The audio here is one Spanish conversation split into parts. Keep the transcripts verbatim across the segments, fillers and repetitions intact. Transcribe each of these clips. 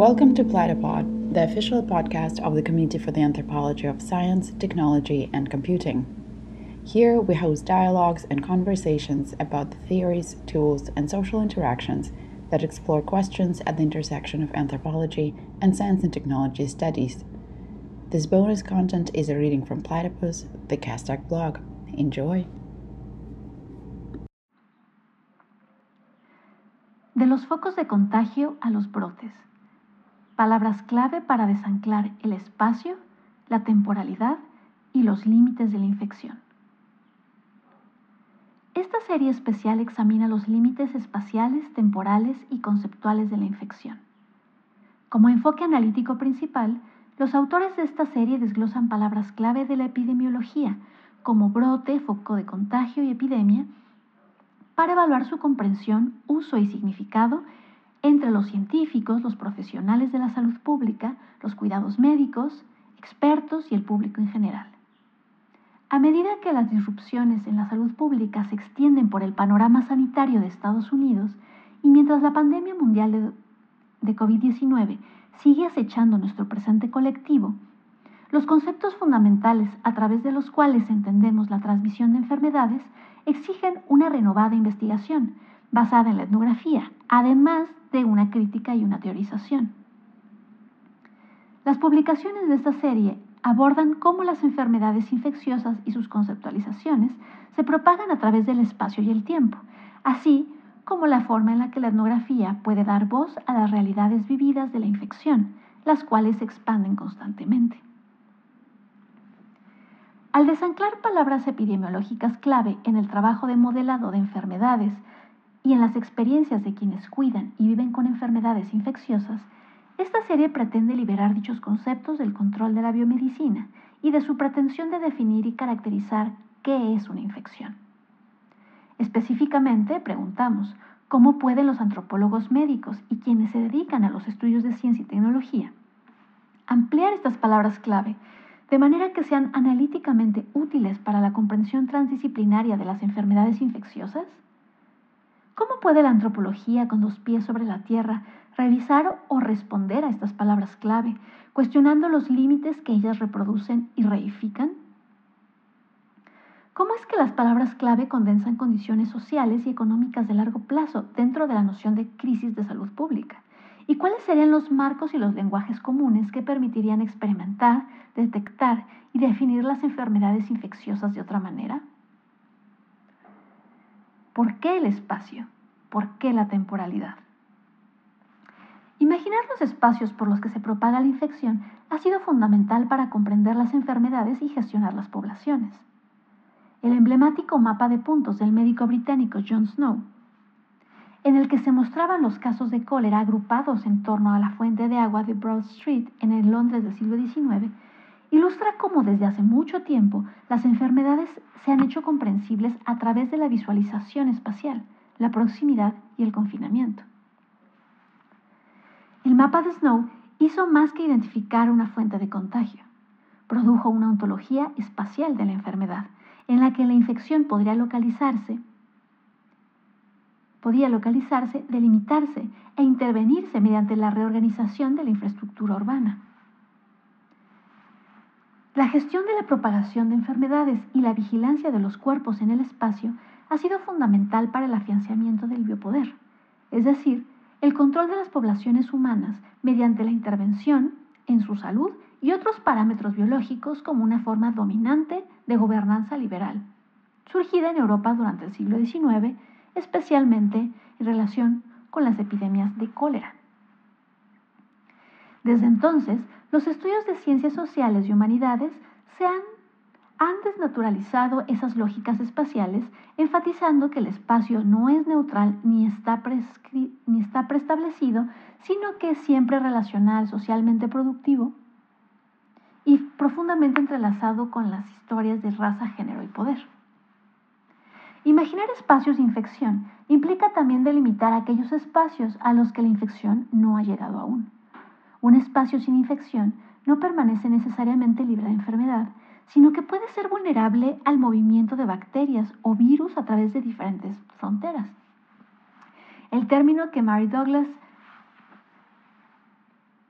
Welcome to Platypod, the official podcast of the Committee for the Anthropology of Science, Technology, and Computing. Here we host dialogues and conversations about the theories, tools, and social interactions that explore questions at the intersection of anthropology and science and technology studies. This bonus content is a reading from Platypus, the Castac blog. Enjoy! De los focos de contagio a los brotes. Palabras clave para desanclar el espacio, la temporalidad y los límites de la infección. Esta serie especial examina los límites espaciales, temporales y conceptuales de la infección. Como enfoque analítico principal, los autores de esta serie desglosan palabras clave de la epidemiología, como brote, foco de contagio y epidemia, para evaluar su comprensión, uso y significado entre los científicos, los profesionales de la salud pública, los cuidados médicos, expertos y el público en general. A medida que las disrupciones en la salud pública se extienden por el panorama sanitario de Estados Unidos y mientras la pandemia mundial de, de COVID diecinueve sigue acechando nuestro presente colectivo, los conceptos fundamentales a través de los cuales entendemos la transmisión de enfermedades exigen una renovada investigación basada en la etnografía, además de una crítica y una teorización. Las publicaciones de esta serie abordan cómo las enfermedades infecciosas y sus conceptualizaciones se propagan a través del espacio y el tiempo, así como la forma en la que la etnografía puede dar voz a las realidades vividas de la infección, las cuales se expanden constantemente. Al desanclar palabras epidemiológicas clave en el trabajo de modelado de enfermedades y en las experiencias de quienes cuidan y viven con enfermedades infecciosas, esta serie pretende liberar dichos conceptos del control de la biomedicina y de su pretensión de definir y caracterizar qué es una infección. Específicamente, preguntamos, ¿cómo pueden los antropólogos médicos y quienes se dedican a los estudios de ciencia y tecnología ampliar estas palabras clave de manera que sean analíticamente útiles para la comprensión transdisciplinaria de las enfermedades infecciosas? ¿Cómo puede la antropología, con los pies sobre la tierra, revisar o responder a estas palabras clave, cuestionando los límites que ellas reproducen y reifican? ¿Cómo es que las palabras clave condensan condiciones sociales y económicas de largo plazo dentro de la noción de crisis de salud pública? ¿Y cuáles serían los marcos y los lenguajes comunes que permitirían experimentar, detectar y definir las enfermedades infecciosas de otra manera? ¿Por qué el espacio? ¿Por qué la temporalidad? Imaginar los espacios por los que se propaga la infección ha sido fundamental para comprender las enfermedades y gestionar las poblaciones. El emblemático mapa de puntos del médico británico John Snow, en el que se mostraban los casos de cólera agrupados en torno a la fuente de agua de Broad Street en el Londres del siglo diecinueve, ilustra cómo desde hace mucho tiempo las enfermedades se han hecho comprensibles a través de la visualización espacial, la proximidad y el confinamiento. El mapa de Snow hizo más que identificar una fuente de contagio. Produjo una ontología espacial de la enfermedad, en la que la infección podría localizarse, podía localizarse, delimitarse e intervenirse mediante la reorganización de la infraestructura urbana. La gestión de la propagación de enfermedades y la vigilancia de los cuerpos en el espacio ha sido fundamental para el afianzamiento del biopoder, es decir, el control de las poblaciones humanas mediante la intervención en su salud y otros parámetros biológicos como una forma dominante de gobernanza liberal, surgida en Europa durante el siglo diecinueve, especialmente en relación con las epidemias de cólera. Desde entonces, los estudios de ciencias sociales y humanidades se han, han desnaturalizado esas lógicas espaciales, enfatizando que el espacio no es neutral ni está, prescri- ni está preestablecido, sino que es siempre relacional, socialmente productivo y profundamente entrelazado con las historias de raza, género y poder. Imaginar espacios de infección implica también delimitar aquellos espacios a los que la infección no ha llegado aún. Un espacio sin infección no permanece necesariamente libre de enfermedad, sino que puede ser vulnerable al movimiento de bacterias o virus a través de diferentes fronteras. El término que Mary Douglas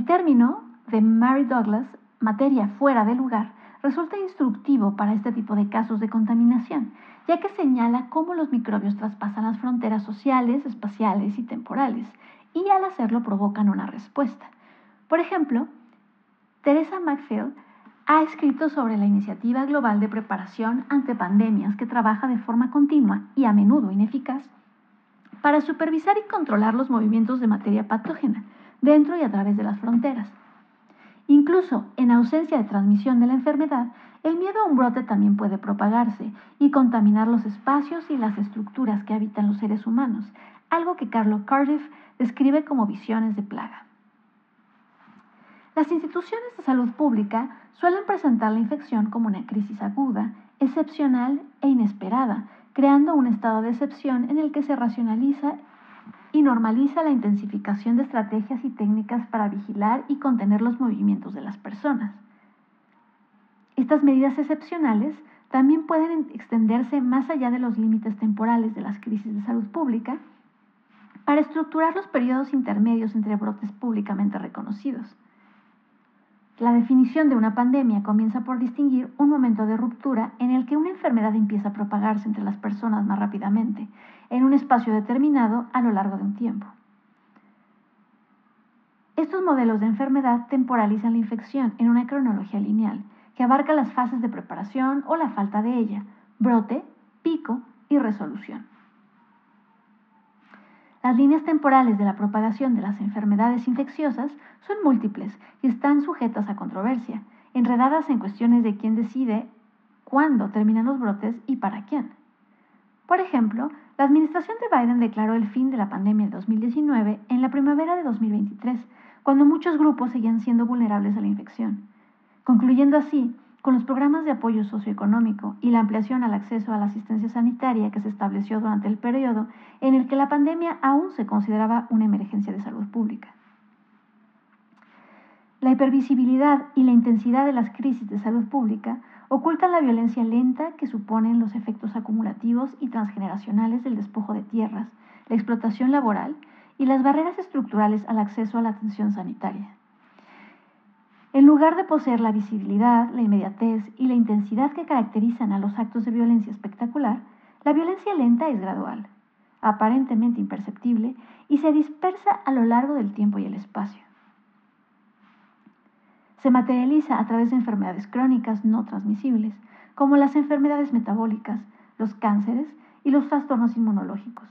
El término de Mary Douglas, materia fuera de lugar, resulta instructivo para este tipo de casos de contaminación, ya que señala cómo los microbios traspasan las fronteras sociales, espaciales y temporales, y al hacerlo provocan una respuesta. Por ejemplo, Teresa McPhail ha escrito sobre la Iniciativa Global de Preparación ante Pandemias, que trabaja de forma continua y a menudo ineficaz para supervisar y controlar los movimientos de materia patógena dentro y a través de las fronteras. Incluso en ausencia de transmisión de la enfermedad, el miedo a un brote también puede propagarse y contaminar los espacios y las estructuras que habitan los seres humanos, algo que Carlo Cardiff describe como visiones de plaga. Las instituciones de salud pública suelen presentar la infección como una crisis aguda, excepcional e inesperada, creando un estado de excepción en el que se racionaliza y normaliza la intensificación de estrategias y técnicas para vigilar y contener los movimientos de las personas. Estas medidas excepcionales también pueden extenderse más allá de los límites temporales de las crisis de salud pública para estructurar los periodos intermedios entre brotes públicamente reconocidos. La definición de una pandemia comienza por distinguir un momento de ruptura en el que una enfermedad empieza a propagarse entre las personas más rápidamente, en un espacio determinado a lo largo de un tiempo. Estos modelos de enfermedad temporalizan la infección en una cronología lineal, que abarca las fases de preparación o la falta de ella, brote, pico y resolución. Las líneas temporales de la propagación de las enfermedades infecciosas son múltiples y están sujetas a controversia, enredadas en cuestiones de quién decide cuándo terminan los brotes y para quién. Por ejemplo, la administración de Biden declaró el fin de la pandemia de dos mil diecinueve en la primavera de dos mil veintitrés, cuando muchos grupos seguían siendo vulnerables a la infección, concluyendo así con los programas de apoyo socioeconómico y la ampliación al acceso a la asistencia sanitaria que se estableció durante el periodo en el que la pandemia aún se consideraba una emergencia de salud pública. La hipervisibilidad y la intensidad de las crisis de salud pública ocultan la violencia lenta que suponen los efectos acumulativos y transgeneracionales del despojo de tierras, la explotación laboral y las barreras estructurales al acceso a la atención sanitaria. En lugar de poseer la visibilidad, la inmediatez y la intensidad que caracterizan a los actos de violencia espectacular, la violencia lenta es gradual, aparentemente imperceptible y se dispersa a lo largo del tiempo y el espacio. Se materializa a través de enfermedades crónicas no transmisibles, como las enfermedades metabólicas, los cánceres y los trastornos inmunológicos.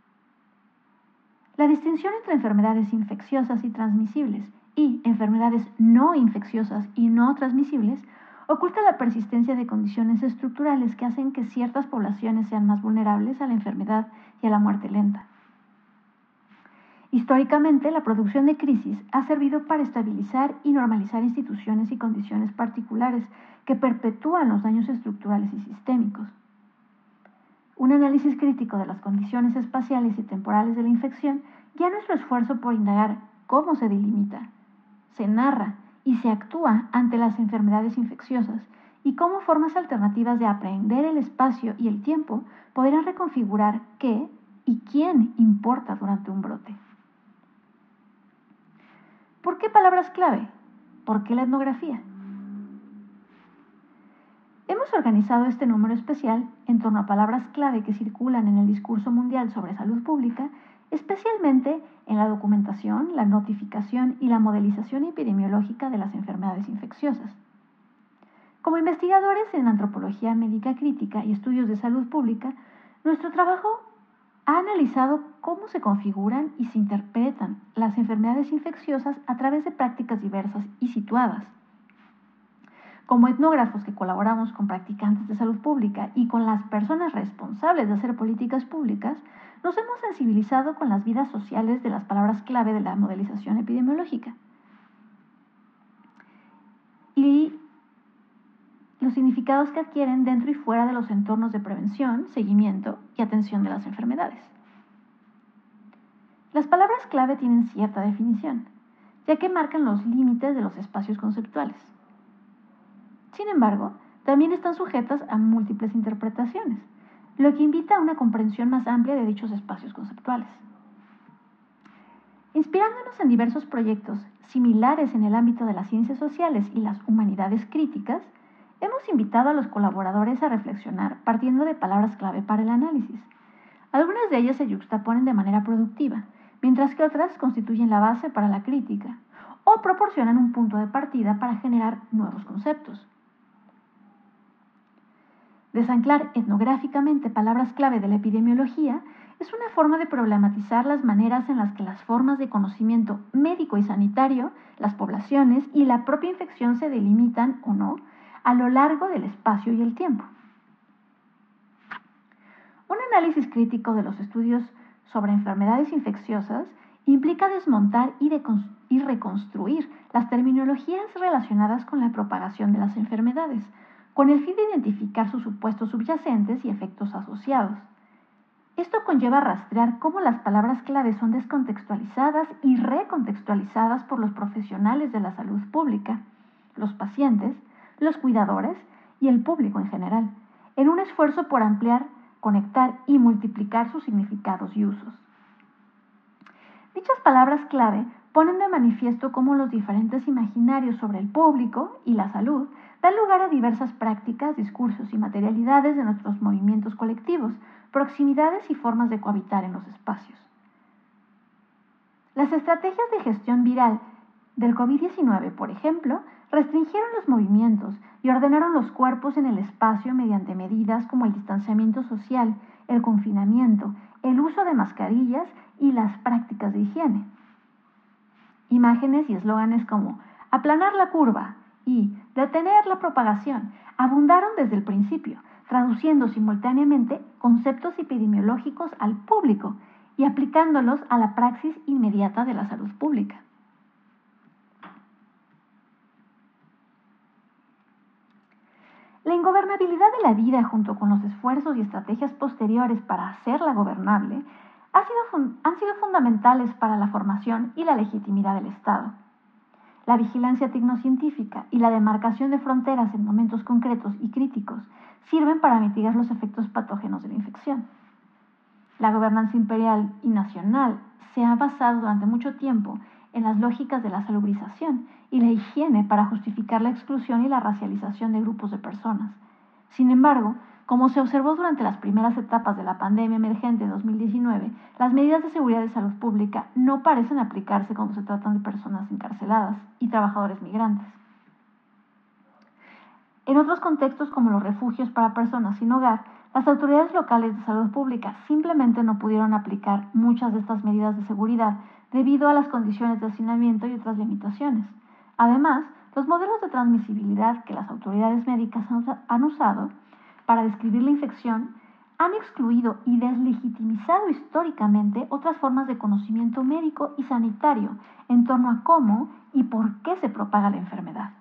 La distinción entre enfermedades infecciosas y transmisibles y enfermedades no infecciosas y no transmisibles oculta la persistencia de condiciones estructurales que hacen que ciertas poblaciones sean más vulnerables a la enfermedad y a la muerte lenta. Históricamente, la producción de crisis ha servido para estabilizar y normalizar instituciones y condiciones particulares que perpetúan los daños estructurales y sistémicos. Un análisis crítico de las condiciones espaciales y temporales de la infección guía nuestro esfuerzo por indagar cómo se delimita, se narra y se actúa ante las enfermedades infecciosas y cómo formas alternativas de aprehender el espacio y el tiempo podrán reconfigurar qué y quién importa durante un brote. ¿Por qué palabras clave? ¿Por qué la etnografía? Hemos organizado este número especial en torno a palabras clave que circulan en el discurso mundial sobre salud pública, especialmente en la documentación, la notificación y la modelización epidemiológica de las enfermedades infecciosas. Como investigadores en antropología médica crítica y estudios de salud pública, nuestro trabajo ha analizado cómo se configuran y se interpretan las enfermedades infecciosas a través de prácticas diversas y situadas. Como etnógrafos que colaboramos con practicantes de salud pública y con las personas responsables de hacer políticas públicas, nos hemos sensibilizado con las vidas sociales de las palabras clave de la modelización epidemiológica y los significados que adquieren dentro y fuera de los entornos de prevención, seguimiento y atención de las enfermedades. Las palabras clave tienen cierta definición, ya que marcan los límites de los espacios conceptuales. Sin embargo, también están sujetas a múltiples interpretaciones, lo que invita a una comprensión más amplia de dichos espacios conceptuales. Inspirándonos en diversos proyectos similares en el ámbito de las ciencias sociales y las humanidades críticas, hemos invitado a los colaboradores a reflexionar partiendo de palabras clave para el análisis. Algunas de ellas se yuxtaponen de manera productiva, mientras que otras constituyen la base para la crítica o proporcionan un punto de partida para generar nuevos conceptos. Desanclar etnográficamente palabras clave de la epidemiología es una forma de problematizar las maneras en las que las formas de conocimiento médico y sanitario, las poblaciones y la propia infección se delimitan o no a lo largo del espacio y el tiempo. Un análisis crítico de los estudios sobre enfermedades infecciosas implica desmontar y, y reconstruir las terminologías relacionadas con la propagación de las enfermedades, con el fin de identificar sus supuestos subyacentes y efectos asociados. Esto conlleva rastrear cómo las palabras clave son descontextualizadas y recontextualizadas por los profesionales de la salud pública, los pacientes, los cuidadores y el público en general, en un esfuerzo por ampliar, conectar y multiplicar sus significados y usos. Dichas palabras clave ponen de manifiesto cómo los diferentes imaginarios sobre el público y la salud dan lugar a diversas prácticas, discursos y materialidades de nuestros movimientos colectivos, proximidades y formas de cohabitar en los espacios. Las estrategias de gestión viral del COVID diecinueve, por ejemplo, restringieron los movimientos y ordenaron los cuerpos en el espacio mediante medidas como el distanciamiento social, el confinamiento, el uso de mascarillas y las prácticas de higiene. Imágenes y eslóganes como aplanar la curva y detener la propagación abundaron desde el principio, traduciendo simultáneamente conceptos epidemiológicos al público y aplicándolos a la praxis inmediata de la salud pública. La ingobernabilidad de la vida, junto con los esfuerzos y estrategias posteriores para hacerla gobernable, ha sido han sido fundamentales para la formación y la legitimidad del Estado. La vigilancia tecnocientífica y la demarcación de fronteras en momentos concretos y críticos sirven para mitigar los efectos patógenos de la infección. La gobernanza imperial y nacional se ha basado durante mucho tiempo en las lógicas de la salubrización y la higiene para justificar la exclusión y la racialización de grupos de personas. Sin embargo, como se observó durante las primeras etapas de la pandemia emergente de dos mil diecinueve, las medidas de seguridad de salud pública no parecen aplicarse cuando se tratan de personas encarceladas y trabajadores migrantes. En otros contextos, como los refugios para personas sin hogar, las autoridades locales de salud pública simplemente no pudieron aplicar muchas de estas medidas de seguridad debido a las condiciones de hacinamiento y otras limitaciones. Además, los modelos de transmisibilidad que las autoridades médicas han usado para describir la infección han excluido y deslegitimizado históricamente otras formas de conocimiento médico y sanitario en torno a cómo y por qué se propaga la enfermedad.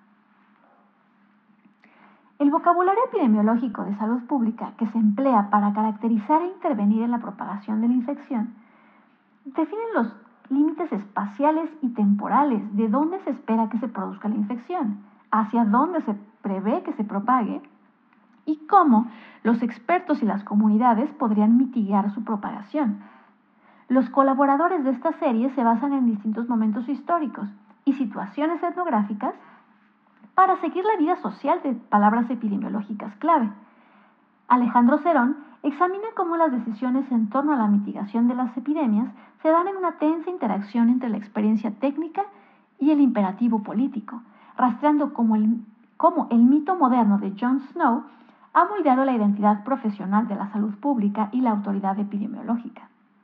El vocabulario epidemiológico de salud pública que se emplea para caracterizar e intervenir en la propagación de la infección define los límites espaciales y temporales de dónde se espera que se produzca la infección, hacia dónde se prevé que se propague y cómo los expertos y las comunidades podrían mitigar su propagación. Los colaboradores de esta serie se basan en distintos momentos históricos y situaciones etnográficas para seguir la vida social de palabras epidemiológicas clave. Alejandro Cerón examina cómo las decisiones en torno a la mitigación de las epidemias se dan en una tensa interacción entre la experiencia técnica y el imperativo político, rastreando cómo el, cómo el mito moderno de Jon Snow ha moldeado la identidad profesional de la salud pública y la autoridad epidemiológica.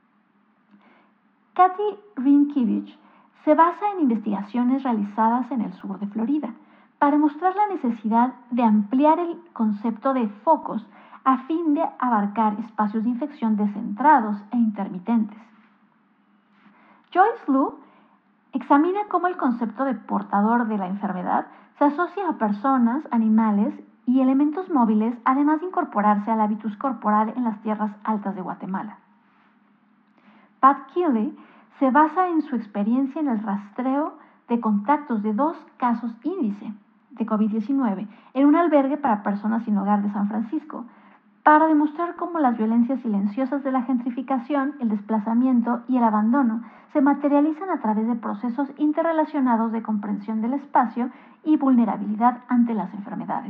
Kathy Rynkiewicz se basa en investigaciones realizadas en el sur de Florida para mostrar la necesidad de ampliar el concepto de focos a fin de abarcar espacios de infección descentrados e intermitentes. Joyce Liu examina cómo el concepto de portador de la enfermedad se asocia a personas, animales y elementos móviles, además de incorporarse al hábitus corporal en las tierras altas de Guatemala. Pat Keeley se basa en su experiencia en el rastreo de contactos de dos casos índice de COVID diecinueve en un albergue para personas sin hogar de San Francisco, para demostrar cómo las violencias silenciosas de la gentrificación, el desplazamiento y el abandono se materializan a través de procesos interrelacionados de comprensión del espacio y vulnerabilidad ante las enfermedades.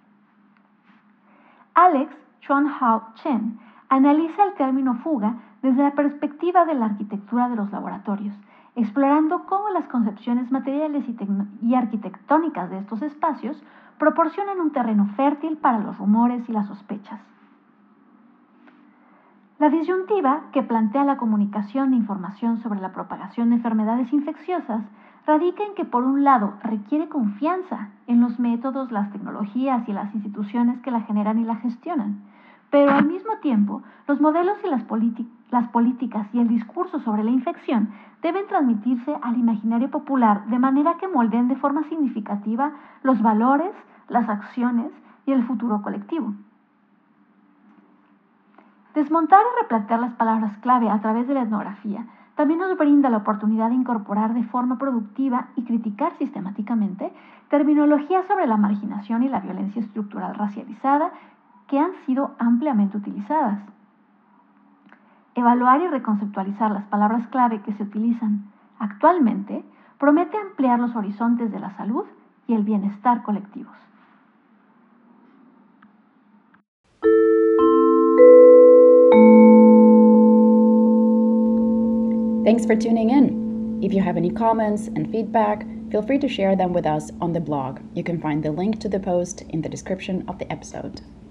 Alex Chuan-Hao Chen analiza el término fuga desde la perspectiva de la arquitectura de los laboratorios, explorando cómo las concepciones materiales y, y arquitectónicas de estos espacios proporcionan un terreno fértil para los rumores y las sospechas. La disyuntiva que plantea la comunicación de información sobre la propagación de enfermedades infecciosas radica en que, por un lado, requiere confianza en los métodos, las tecnologías y las instituciones que la generan y la gestionan, pero al mismo tiempo, los modelos y las, las políticas y el discurso sobre la infección deben transmitirse al imaginario popular de manera que moldeen de forma significativa los valores, las acciones y el futuro colectivo. Desmontar y replantear las palabras clave a través de la etnografía también nos brinda la oportunidad de incorporar de forma productiva y criticar sistemáticamente terminologías sobre la marginación y la violencia estructural racializada que han sido ampliamente utilizadas. Evaluar y reconceptualizar las palabras clave que se utilizan actualmente promete ampliar los horizontes de la salud y el bienestar colectivos. Thanks for tuning in. If you have any comments and feedback, feel free to share them with us on the blog. You can find the link to the post in the description of the episode.